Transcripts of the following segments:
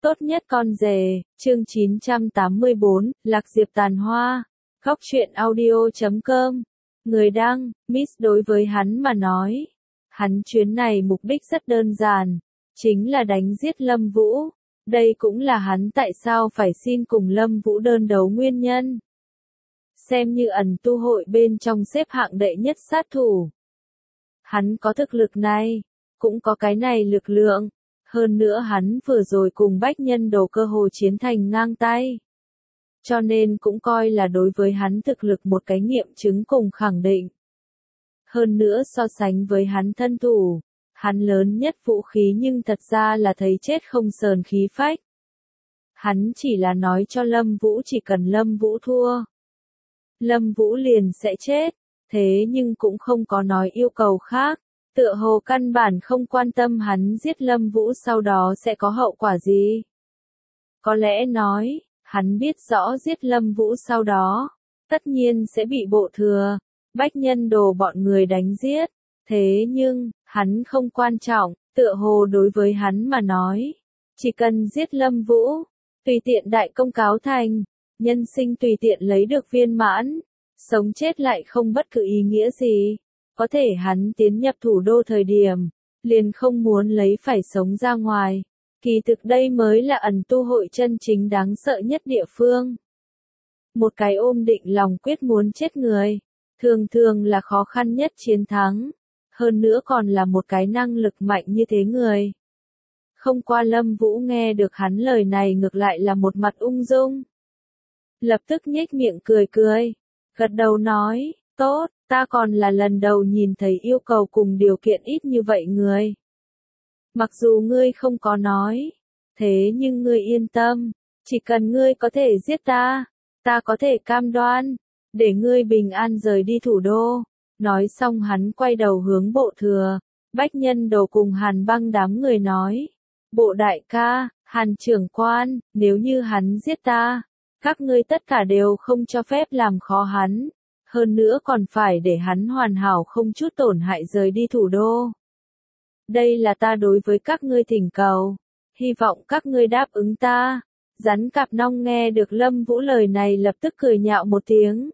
Tốt nhất con rể, chương 984, Lạc Diệp Tàn Hoa. Góc truyện audio.com. Người đăng, Miss đối với hắn mà nói. Hắn chuyến này mục đích rất đơn giản, chính là đánh giết Lâm Vũ. Đây cũng là hắn tại sao phải xin cùng Lâm Vũ đơn đấu nguyên nhân. Xem như ẩn tu hội bên trong xếp hạng đệ nhất sát thủ. Hắn có thực lực này, cũng có cái này lực lượng. Hơn nữa hắn vừa rồi cùng Bách Nhân Đồ cơ hồ chiến thành ngang tay. Cho nên cũng coi là đối với hắn thực lực một cái nghiệm chứng cùng khẳng định. Hơn nữa so sánh với hắn thân thủ, hắn lớn nhất vũ khí nhưng thật ra là thấy chết không sờn khí phách. Hắn chỉ là nói cho Lâm Vũ chỉ cần Lâm Vũ thua, Lâm Vũ liền sẽ chết, thế nhưng cũng không có nói yêu cầu khác. Tựa hồ căn bản không quan tâm hắn giết Lâm Vũ sau đó sẽ có hậu quả gì. Có lẽ nói, hắn biết rõ giết Lâm Vũ sau đó, tất nhiên sẽ bị Bộ Thừa, Bách Nhân Đồ bọn người đánh giết. Thế nhưng, hắn không quan trọng, tựa hồ đối với hắn mà nói. Chỉ cần giết Lâm Vũ, tùy tiện đại công cáo thành, nhân sinh tùy tiện lấy được viên mãn, sống chết lại không bất cứ ý nghĩa gì. Có thể hắn tiến nhập thủ đô thời điểm, liền không muốn lấy phải sống ra ngoài. Kỳ thực đây mới là ẩn tu hội chân chính đáng sợ nhất địa phương. Một cái ôm định lòng quyết muốn chết người, thường thường là khó khăn nhất chiến thắng. Hơn nữa còn là một cái năng lực mạnh như thế người. Không qua Lâm Vũ nghe được hắn lời này ngược lại là một mặt ung dung. Lập tức nhếch miệng cười cười, gật đầu nói, tốt. Ta còn là lần đầu nhìn thấy yêu cầu cùng điều kiện ít như vậy người. Mặc dù ngươi không có nói, thế nhưng ngươi yên tâm, chỉ cần ngươi có thể giết ta, ta có thể cam đoan, để ngươi bình an rời đi thủ đô. Nói xong hắn quay đầu hướng Bộ Thừa, Bách Nhân Đồ cùng Hàn Băng đám người nói. Bộ đại ca, Hàn trưởng quan, nếu như hắn giết ta, các ngươi tất cả đều không cho phép làm khó hắn. Hơn nữa còn phải để hắn hoàn hảo không chút tổn hại rời đi thủ đô. Đây là ta đối với các ngươi thỉnh cầu, hy vọng các ngươi đáp ứng ta. Rắn cạp nong nghe được Lâm Vũ lời này lập tức cười nhạo một tiếng.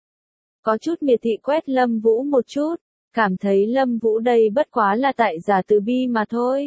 Có chút miệt thị quét Lâm Vũ một chút, cảm thấy Lâm Vũ đây bất quá là tại giả từ bi mà thôi.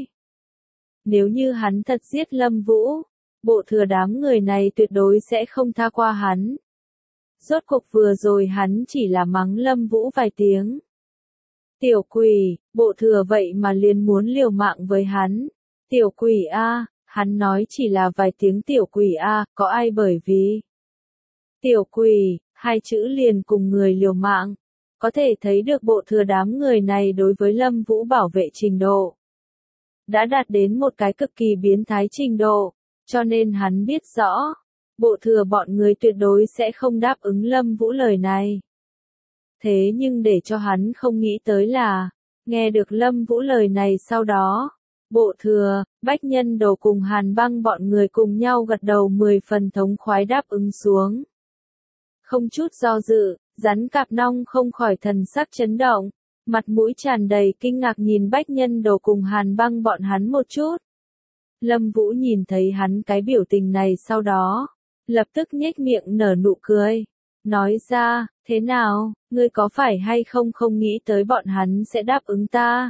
Nếu như hắn thật giết Lâm Vũ, Bộ Thừa đám người này tuyệt đối sẽ không tha qua hắn. Rốt cuộc vừa rồi hắn chỉ là mắng Lâm Vũ vài tiếng. Tiểu quỷ, Bộ Thừa vậy mà liền muốn liều mạng với hắn. Tiểu quỷ a, hắn nói chỉ là vài tiếng tiểu quỷ a, có ai bởi vì tiểu quỷ, hai chữ liền cùng người liều mạng. Có thể thấy được Bộ Thừa đám người này đối với Lâm Vũ bảo vệ trình độ đã đạt đến một cái cực kỳ biến thái trình độ, cho nên hắn biết rõ. Bộ Thừa bọn người tuyệt đối sẽ không đáp ứng Lâm Vũ lời này. Thế nhưng để cho hắn không nghĩ tới là, nghe được Lâm Vũ lời này sau đó, Bộ Thừa, Bách Nhân Đồ cùng Hàn Băng bọn người cùng nhau gật đầu 10 phần thống khoái đáp ứng xuống. Không chút do dự, Rắn Cạp Nong không khỏi thần sắc chấn động, mặt mũi tràn đầy kinh ngạc nhìn Bách Nhân Đồ cùng Hàn Băng bọn hắn một chút. Lâm Vũ nhìn thấy hắn cái biểu tình này sau đó, lập tức nhếch miệng nở nụ cười, nói ra, thế nào, ngươi có phải hay không nghĩ tới bọn hắn sẽ đáp ứng ta?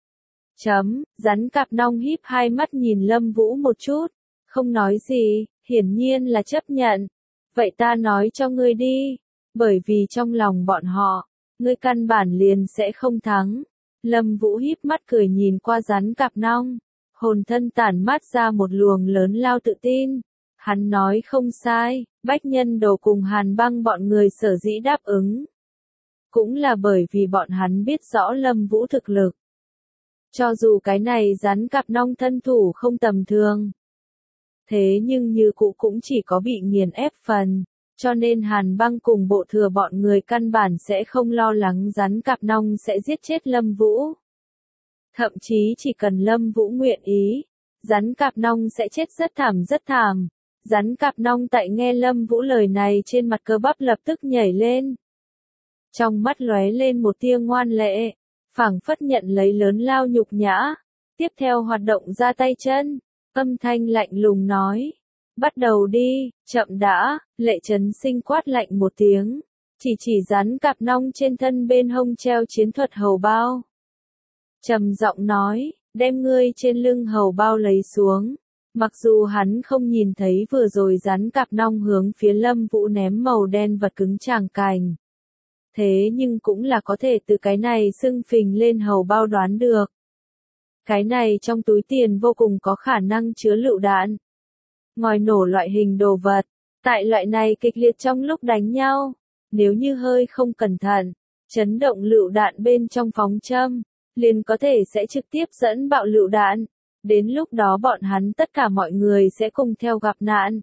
Rắn Cạp Nong híp hai mắt nhìn Lâm Vũ một chút, không nói gì, hiển nhiên là chấp nhận. Vậy ta nói cho ngươi đi, bởi vì trong lòng bọn họ, ngươi căn bản liền sẽ không thắng. Lâm Vũ híp mắt cười nhìn qua Rắn Cạp Nong, hồn thân tản mát ra một luồng lớn lao tự tin. Hắn nói không sai, Bách Nhân Đồ cùng Hàn Băng bọn người sở dĩ đáp ứng. Cũng là bởi vì bọn hắn biết rõ Lâm Vũ thực lực. Cho dù cái này Rắn Cạp Nong thân thủ không tầm thường. Thế nhưng như cũ cũng chỉ có bị nghiền ép phần. Cho nên Hàn Băng cùng Bộ Thừa bọn người căn bản sẽ không lo lắng Rắn Cạp Nong sẽ giết chết Lâm Vũ. Thậm chí chỉ cần Lâm Vũ nguyện ý, Rắn Cạp Nong sẽ chết rất thảm rất thảm. Rắn Cạp Nong tại nghe Lâm Vũ lời này trên mặt cơ bắp lập tức nhảy lên. Trong mắt lóe lên một tia ngoan lệ, phảng phất nhận lấy lớn lao nhục nhã, tiếp theo hoạt động ra tay chân, Âm thanh lạnh lùng nói. Bắt đầu đi, chậm đã, Lệ Chấn Sinh quát lạnh một tiếng. Chỉ rắn cạp nong trên thân bên hông treo chiến thuật hầu bao. Trầm giọng nói, đem ngươi trên lưng hầu bao lấy xuống. Mặc dù hắn không nhìn thấy vừa rồi rắn cạp nong hướng phía Lâm Vũ ném màu đen vật cứng chàng cành. Thế nhưng cũng là có thể từ cái này sưng phình lên hầu bao đoán được. Cái này trong túi tiền vô cùng có khả năng chứa lựu đạn. Ngòi nổ loại hình đồ vật. Tại loại này kịch liệt trong lúc đánh nhau. Nếu như hơi không cẩn thận, chấn động lựu đạn bên trong phóng châm, liền có thể sẽ trực tiếp dẫn bạo lựu đạn. Đến lúc đó bọn hắn tất cả mọi người sẽ cùng theo gặp nạn.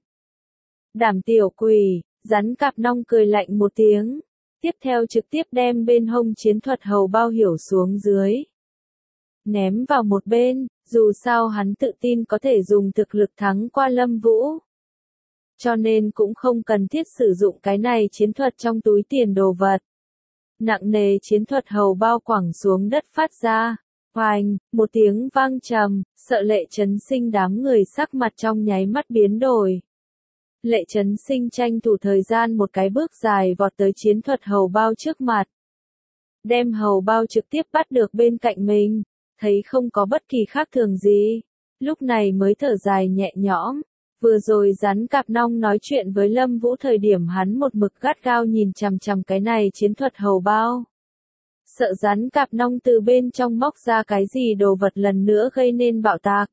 Đảm tiểu quỷ, rắn cạp nong cười lạnh một tiếng. Tiếp theo trực tiếp đem bên hông chiến thuật hầu bao hiểu xuống dưới. Ném vào một bên, dù sao hắn tự tin có thể dùng thực lực thắng qua Lâm Vũ. Cho nên cũng không cần thiết sử dụng cái này chiến thuật trong túi tiền đồ vật. Nặng nề chiến thuật hầu bao quẳng xuống đất phát ra. Hoành, một tiếng vang trầm, sợ Lệ Chấn Sinh đám người sắc mặt trong nháy mắt biến đổi. Lệ Chấn Sinh tranh thủ thời gian một cái bước dài vọt tới chiến thuật hầu bao trước mặt. Đem hầu bao trực tiếp bắt được bên cạnh mình, thấy không có bất kỳ khác thường gì. Lúc này mới thở dài nhẹ nhõm. Vừa rồi rắn cạp nong nói chuyện với Lâm Vũ thời điểm hắn một mực gắt gao nhìn chằm chằm cái này chiến thuật hầu bao. Sợ rắn cạp nong từ bên trong móc ra cái gì đồ vật lần nữa gây nên bạo tạc.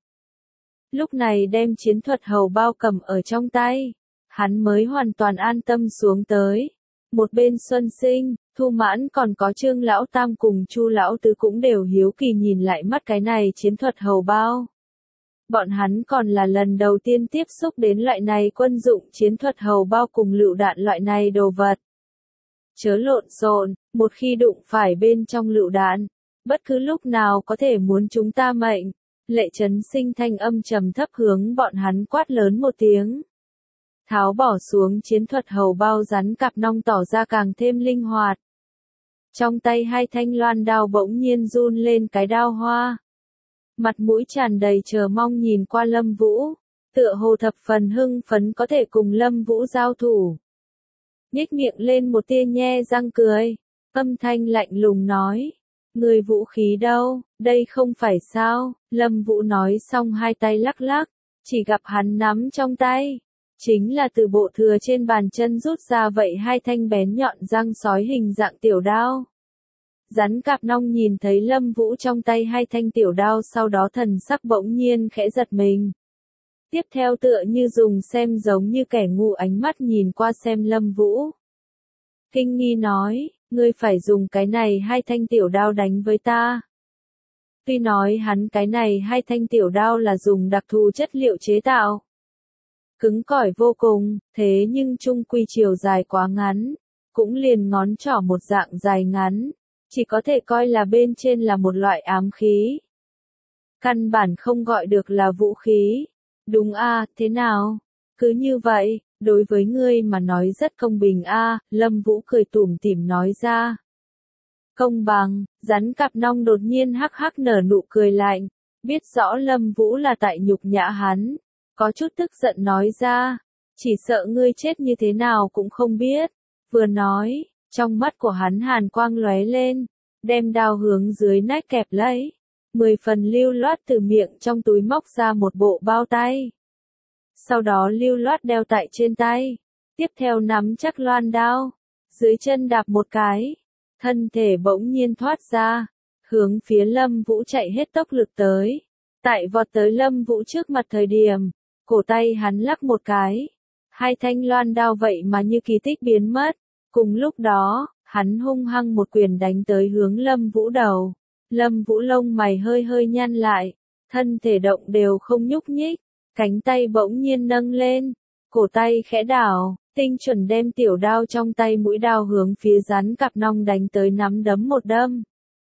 Lúc này đem chiến thuật hầu bao cầm ở trong tay, hắn mới hoàn toàn an tâm xuống tới. Một bên Xuân Sinh, Thu Mãn còn có Trương Lão Tam cùng Chu Lão Tứ cũng đều hiếu kỳ nhìn lại mắt cái này chiến thuật hầu bao. Bọn hắn còn là lần đầu tiên tiếp xúc đến loại này quân dụng chiến thuật hầu bao cùng lựu đạn loại này đồ vật. Chớ lộn xộn, một khi đụng phải bên trong lựu đạn, bất cứ lúc nào có thể muốn chúng ta mệnh. Lệ Chấn Sinh thanh âm trầm thấp hướng bọn hắn quát lớn một tiếng. Tháo bỏ xuống chiến thuật hầu bao rắn cạp nong tỏ ra càng thêm linh hoạt. Trong tay hai thanh loan đao bỗng nhiên run lên cái đao hoa. Mặt mũi tràn đầy chờ mong nhìn qua Lâm Vũ, tựa hồ thập phần hưng phấn có thể cùng Lâm Vũ giao thủ. Nhếch miệng lên một tia nhe răng cười, âm thanh lạnh lùng nói, người vũ khí đâu, đây không phải sao, Lâm Vũ nói xong hai tay lắc lắc, chỉ gặp hắn nắm trong tay, chính là từ bộ thừa trên bàn chân rút ra vậy hai thanh bén nhọn răng sói hình dạng tiểu đao. Rắn cạp nong nhìn thấy Lâm Vũ trong tay hai thanh tiểu đao sau đó thần sắc bỗng nhiên khẽ giật mình. Tiếp theo tựa như dùng xem giống như kẻ ngu ánh mắt nhìn qua xem Lâm Vũ. Kinh nghi nói, ngươi phải dùng cái này hai thanh tiểu đao đánh với ta. Tuy nói hắn cái này hai thanh tiểu đao là dùng đặc thù chất liệu chế tạo. Cứng cỏi vô cùng, thế nhưng chung quy chiều dài quá ngắn, cũng liền ngón trỏ một dạng dài ngắn. Chỉ có thể coi là bên trên là một loại ám khí. Căn bản không gọi được là vũ khí. Đúng a, thế nào? Cứ như vậy, đối với ngươi mà nói rất công bình a, Lâm Vũ cười tủm tỉm nói ra. Công bằng, rắn cạp nong đột nhiên hắc hắc nở nụ cười lạnh, biết rõ Lâm Vũ là tại nhục nhã hắn, có chút tức giận nói ra, chỉ sợ ngươi chết như thế nào cũng không biết. Vừa nói, trong mắt của hắn hàn quang lóe lên, đem đao hướng dưới nách kẹp lấy. 10 phần lưu loát từ miệng trong túi móc ra một bộ bao tay. Sau đó lưu loát đeo tại trên tay. Tiếp theo nắm chắc loan đao. Dưới chân đạp một cái. Thân thể bỗng nhiên thoát ra. Hướng phía Lâm Vũ chạy hết tốc lực tới. Tại vọt tới Lâm Vũ trước mặt thời điểm. Cổ tay hắn lắc một cái. Hai thanh loan đao vậy mà như kỳ tích biến mất. Cùng lúc đó, hắn hung hăng một quyền đánh tới hướng Lâm Vũ đầu. Lâm Vũ lông mày hơi hơi nhăn lại, thân thể động đều không nhúc nhích, cánh tay bỗng nhiên nâng lên, cổ tay khẽ đảo, tinh chuẩn đem tiểu đao trong tay mũi đao hướng phía rắn cạp nong đánh tới nắm đấm một đâm.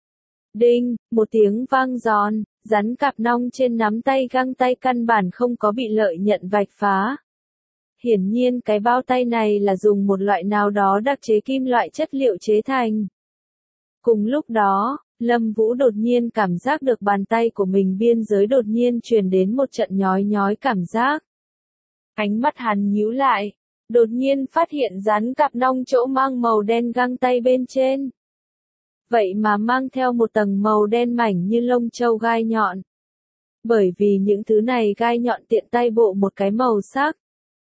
Đinh, một tiếng vang giòn, rắn cạp nong trên nắm tay găng tay căn bản không có bị lợi nhận vạch phá. Hiển nhiên cái bao tay này là dùng một loại nào đó đặc chế kim loại chất liệu chế thành. Cùng lúc đó, Lâm Vũ đột nhiên cảm giác được bàn tay của mình biên giới đột nhiên truyền đến một trận nhói nhói cảm giác. Ánh mắt hắn nhíu lại, đột nhiên phát hiện rắn cặp nong chỗ mang màu đen găng tay bên trên. Vậy mà mang theo một tầng màu đen mảnh như lông trâu gai nhọn. Bởi vì những thứ này gai nhọn tiện tay bộ một cái màu sắc.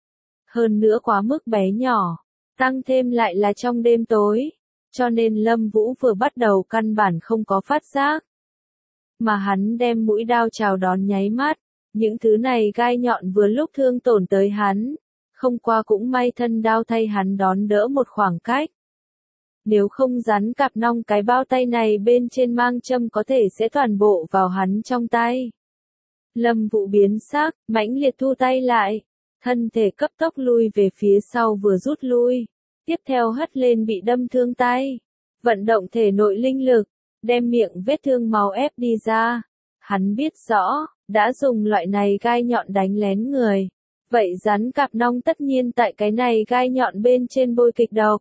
Hơn nữa quá mức bé nhỏ, tăng thêm lại là trong đêm tối, cho nên Lâm Vũ vừa bắt đầu căn bản không có phát giác. Mà hắn đem mũi đao chào đón nháy mắt, những thứ này gai nhọn vừa lúc thương tổn tới hắn, không qua cũng may thân đao thay hắn đón đỡ một khoảng cách. Nếu không rắn cặp nong cái bao tay này bên trên mang châm có thể sẽ toàn bộ vào hắn trong tay. Lâm Vũ biến sắc, mãnh liệt thu tay lại, thân thể cấp tốc lui về phía sau vừa rút lui, tiếp theo hất lên bị đâm thương tay, vận động thể nội linh lực, đem miệng vết thương máu ép đi ra. Hắn biết rõ, đã dùng loại này gai nhọn đánh lén người, vậy rắn cặp nong tất nhiên tại cái này gai nhọn bên trên bôi kịch độc.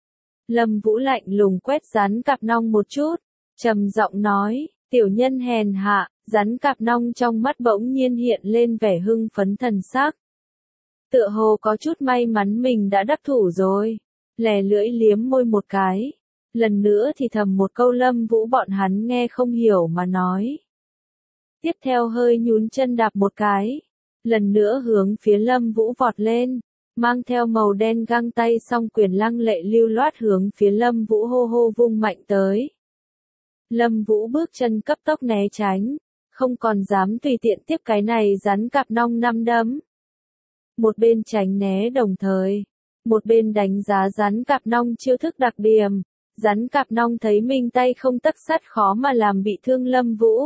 Lâm Vũ lạnh lùng quét rắn cặp nong một chút, trầm giọng nói, tiểu nhân hèn hạ, rắn cặp nong trong mắt bỗng nhiên hiện lên vẻ hưng phấn thần sắc. Tựa hồ có chút may mắn mình đã đắc thủ rồi, lè lưỡi liếm môi một cái, lần nữa thì thầm một câu Lâm Vũ bọn hắn nghe không hiểu mà nói. Tiếp theo hơi nhún chân đạp một cái, lần nữa hướng phía Lâm Vũ vọt lên, mang theo màu đen găng tay song quyền lăng lệ lưu loát hướng phía Lâm Vũ hô hô vung mạnh tới. Lâm Vũ bước chân cấp tốc né tránh, không còn dám tùy tiện tiếp cái này rắn cặp nong năm đấm. Một bên tránh né đồng thời, một bên đánh giá rắn cặp nong chiêu thức đặc điểm, rắn cặp nong thấy mình tay không tấc sắt khó mà làm bị thương Lâm Vũ.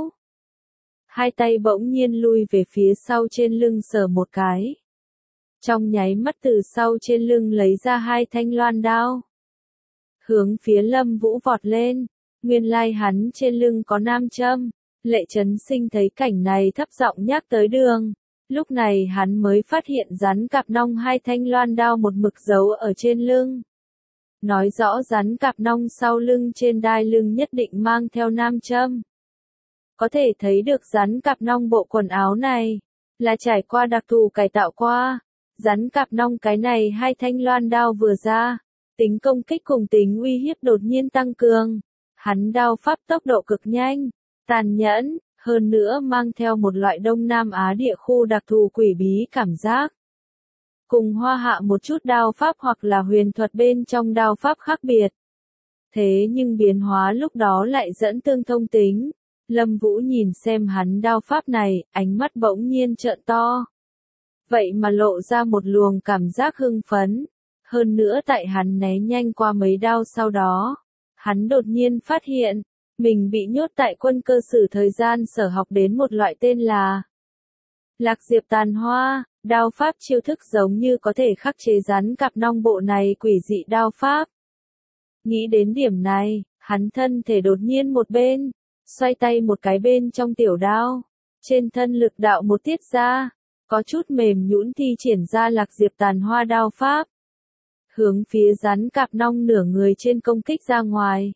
Hai tay bỗng nhiên lui về phía sau trên lưng sờ một cái. Trong nháy mắt từ sau trên lưng lấy ra hai thanh loan đao. Hướng phía Lâm Vũ vọt lên, nguyên lai hắn trên lưng có nam châm. Lệ Chấn Sinh thấy cảnh này thấp giọng nhắc tới Đường. Lúc này hắn mới phát hiện rắn cặp nong hai thanh loan đao một mực giấu ở trên lưng. Nói rõ rắn cặp nong sau lưng trên đai lưng nhất định mang theo nam châm. Có thể thấy được rắn cặp nong bộ quần áo này là trải qua đặc thù cải tạo qua. Rắn cặp nong cái này hai thanh loan đao vừa ra, tính công kích cùng tính uy hiếp đột nhiên tăng cường. Hắn đao pháp tốc độ cực nhanh, tàn nhẫn, hơn nữa mang theo một loại Đông Nam Á địa khu đặc thù quỷ bí cảm giác. Cùng Hoa Hạ một chút đao pháp hoặc là huyền thuật bên trong đao pháp khác biệt. Thế nhưng biến hóa lúc đó lại dẫn tương thông tính. Lâm Vũ nhìn xem hắn đao pháp này, ánh mắt bỗng nhiên trợn to. Vậy mà lộ ra một luồng cảm giác hưng phấn. Hơn nữa tại hắn né nhanh qua mấy đao sau đó, hắn đột nhiên phát hiện, mình bị nhốt tại quân cơ sử thời gian sở học đến một loại tên là Lạc Diệp Tàn Hoa, đao pháp chiêu thức giống như có thể khắc chế rắn cặp nong bộ này quỷ dị đao pháp. Nghĩ đến điểm này, hắn thân thể đột nhiên một bên, xoay tay một cái bên trong tiểu đao, trên thân lực đạo một tiết ra, có chút mềm nhũn thi triển ra Lạc Diệp Tàn Hoa đao pháp. Hướng phía rắn cặp nong nửa người trên công kích ra ngoài.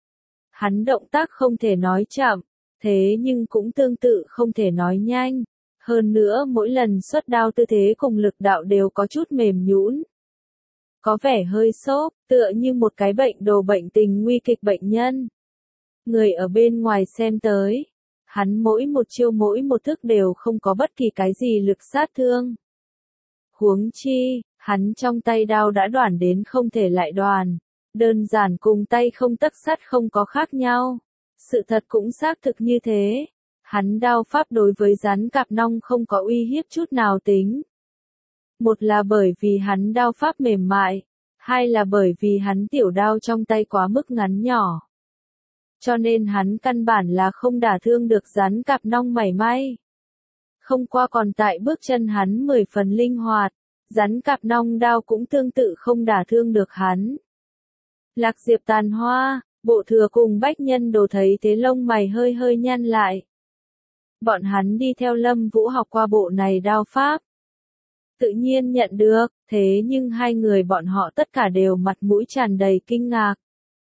Hắn động tác không thể nói chậm, thế nhưng cũng tương tự không thể nói nhanh. Hơn nữa mỗi lần xuất đao tư thế cùng lực đạo đều có chút mềm nhũn. Có vẻ hơi xốp, tựa như một cái bệnh đồ bệnh tình nguy kịch bệnh nhân. Người ở bên ngoài xem tới, hắn mỗi một chiêu mỗi một thức đều không có bất kỳ cái gì lực sát thương. Huống chi, hắn trong tay đao đã đoản đến không thể lại đoản, đơn giản cùng tay không tấc sắt không có khác nhau. Sự thật cũng xác thực như thế. Hắn đao pháp đối với rắn cặp nong không có uy hiếp chút nào tính. Một là bởi vì hắn đao pháp mềm mại, hai là bởi vì hắn tiểu đao trong tay quá mức ngắn nhỏ. Cho nên hắn căn bản là không đả thương được rắn cặp nong mảy may. Không qua còn tại bước chân hắn 10 phần linh hoạt, rắn cặp nong đao cũng tương tự không đả thương được hắn. Lạc Diệp Tàn Hoa, Bộ Thừa cùng Bách Nhân Đồ thấy thế lông mày hơi hơi nhăn lại. Bọn hắn đi theo Lâm Vũ học qua bộ này đao pháp. Tự nhiên nhận được, thế nhưng hai người bọn họ tất cả đều mặt mũi tràn đầy kinh ngạc.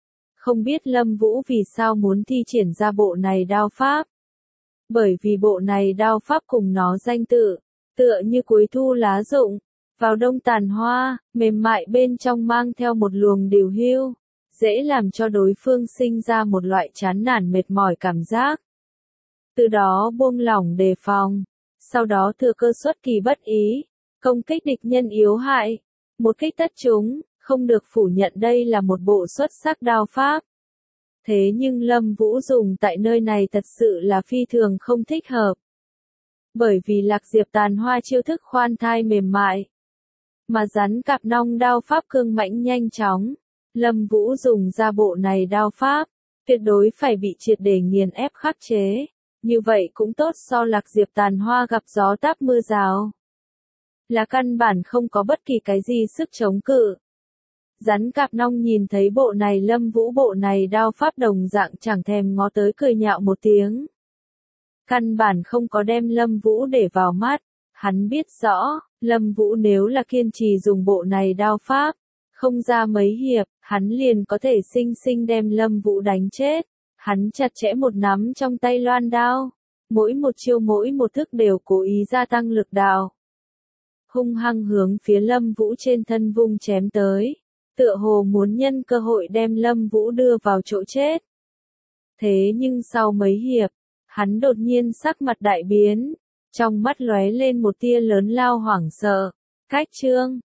Không biết Lâm Vũ vì sao muốn thi triển ra bộ này đao pháp. Bởi vì bộ này đao pháp cùng nó danh tự, tựa như cuối thu lá rụng, vào đông tàn hoa, mềm mại bên trong mang theo một luồng điều hưu, dễ làm cho đối phương sinh ra một loại chán nản mệt mỏi cảm giác. Từ đó buông lỏng đề phòng, sau đó thừa cơ xuất kỳ bất ý, công kích địch nhân yếu hại, một kích tất trúng, không được phủ nhận đây là một bộ xuất sắc đao pháp. Thế nhưng Lâm Vũ dùng tại nơi này thật sự là phi thường không thích hợp. Bởi vì Lạc Diệp Tàn Hoa chiêu thức khoan thai mềm mại, mà rắn cạp nong đao pháp cương mãnh nhanh chóng. Lâm Vũ dùng ra bộ này đao pháp, tuyệt đối phải bị triệt để nghiền ép khắc chế. Như vậy cũng tốt so Lạc Diệp Tàn Hoa gặp gió táp mưa rào. Là căn bản không có bất kỳ cái gì sức chống cự. Rắn cạp nong nhìn thấy bộ này Lâm Vũ bộ này đao pháp đồng dạng chẳng thèm ngó tới cười nhạo một tiếng. Căn bản không có đem Lâm Vũ để vào mắt, hắn biết rõ, Lâm Vũ nếu là kiên trì dùng bộ này đao pháp, không ra mấy hiệp, hắn liền có thể sinh sinh đem Lâm Vũ đánh chết. Hắn chặt chẽ một nắm trong tay loan đao, mỗi một chiêu mỗi một thức đều cố ý gia tăng lực đạo. Hung hăng hướng phía Lâm Vũ trên thân vung chém tới, tựa hồ muốn nhân cơ hội đem Lâm Vũ đưa vào chỗ chết. Thế nhưng sau mấy hiệp, hắn đột nhiên sắc mặt đại biến, trong mắt lóe lên một tia lớn lao hoảng sợ. Cách chương